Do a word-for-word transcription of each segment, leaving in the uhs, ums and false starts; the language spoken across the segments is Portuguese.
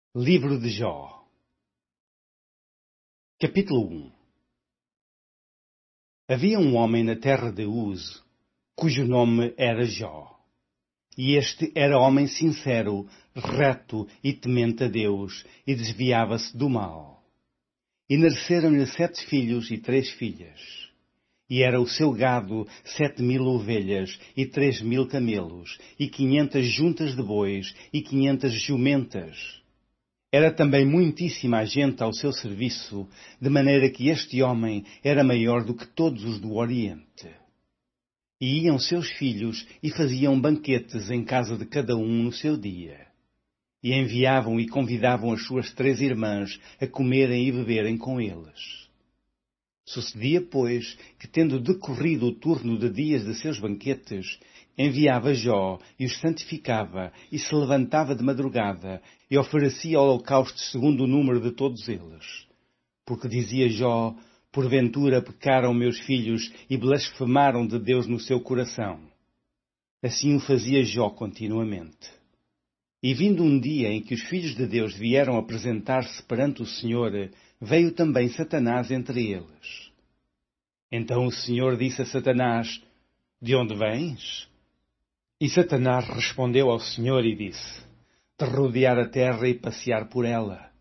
Livro de Jó. Capítulo um. Havia um homem na terra de Uz, cujo nome era Jó. E este era homem sincero, reto e temente a Deus, e desviava-se do mal. E nasceram-lhe sete filhos e três filhas. E era o seu gado sete mil ovelhas, e três mil camelos, e quinhentas juntas de bois, e quinhentas jumentas. Era também muitíssima a gente ao seu serviço, de maneira que este homem era maior do que todos os do Oriente. E iam seus filhos e faziam banquetes em casa de cada um no seu dia. E enviavam e convidavam as suas três irmãs a comerem e beberem com eles. Sucedia, pois, que tendo decorrido o turno de dias de seus banquetes, enviava Jó e os santificava, e se levantava de madrugada, e oferecia holocaustos segundo o número de todos eles. Porque dizia Jó: porventura pecaram meus filhos e blasfemaram de Deus no seu coração. Assim o fazia Jó continuamente. E vindo um dia em que os filhos de Deus vieram apresentar-se perante o Senhor, veio também Satanás entre eles. Então o Senhor disse a Satanás: de onde vens? E Satanás respondeu ao Senhor e disse: de rodear a terra e passear por ela.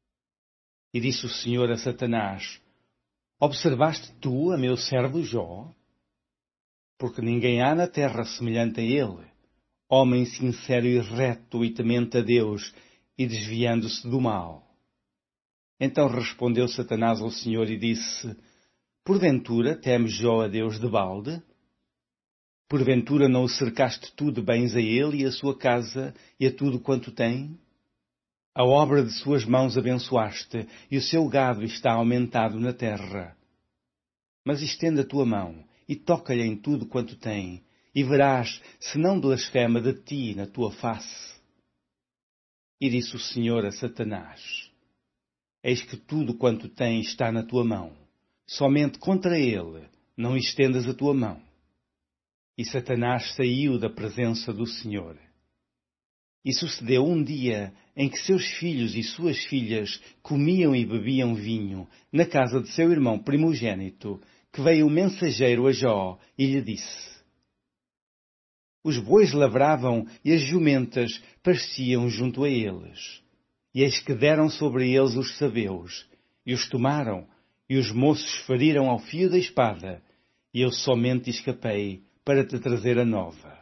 E disse o Senhor a Satanás: observaste tu a meu servo Jó? Porque ninguém há na terra semelhante a ele, homem sincero e reto e temente a Deus, e desviando-se do mal. Então respondeu Satanás ao Senhor e disse: porventura temes Jó a Deus de balde? Porventura não o cercaste tu de bens a ele e a sua casa e a tudo quanto tem? A obra de suas mãos abençoaste, e o seu gado está aumentado na terra. Mas estende a tua mão, e toca-lhe em tudo quanto tem, e verás se não blasfema de ti na tua face. E disse o Senhor a Satanás: eis que tudo quanto tem está na tua mão, somente contra ele não estendas a tua mão. E Satanás saiu da presença do Senhor. E sucedeu um dia em que seus filhos e suas filhas comiam e bebiam vinho na casa de seu irmão primogênito, que veio o mensageiro a Jó e lhe disse: os bois lavravam e as jumentas pasciam junto a eles. E eis que deram sobre eles os sabeus, e os tomaram, e os moços feriram ao fio da espada, e eu somente escapei para te trazer a nova.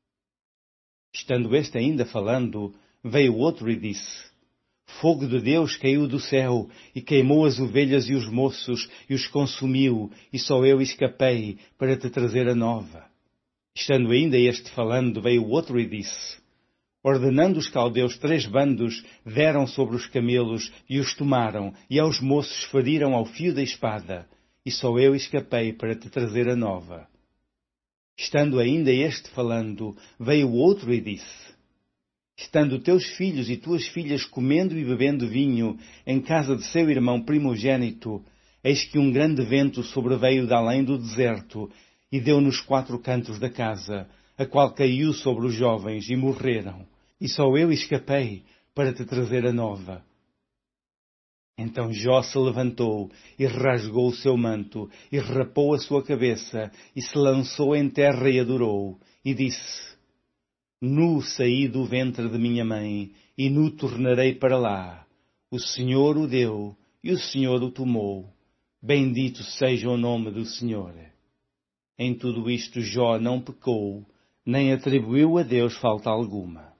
Estando este ainda falando, veio outro e disse: fogo de Deus caiu do céu, e queimou as ovelhas e os moços, e os consumiu, e só eu escapei para te trazer a nova. Estando ainda este falando, veio outro e disse: ordenando os caldeus três bandos, deram sobre os camelos, e os tomaram, e aos moços feriram ao fio da espada, e só eu escapei para te trazer a nova. Estando ainda este falando, veio outro e disse: estando teus filhos e tuas filhas comendo e bebendo vinho em casa de seu irmão primogênito, eis que um grande vento sobreveio de além do deserto, e deu nos quatro cantos da casa, a qual caiu sobre os jovens, e morreram, e só eu escapei para te trazer a nova. Então Jó se levantou, e rasgou o seu manto, e rapou a sua cabeça, e se lançou em terra e adorou, e disse: nu saí do ventre de minha mãe, e nu tornarei para lá. O Senhor o deu, e o Senhor o tomou. Bendito seja o nome do Senhor. Em tudo isto Jó não pecou, nem atribuiu a Deus falta alguma.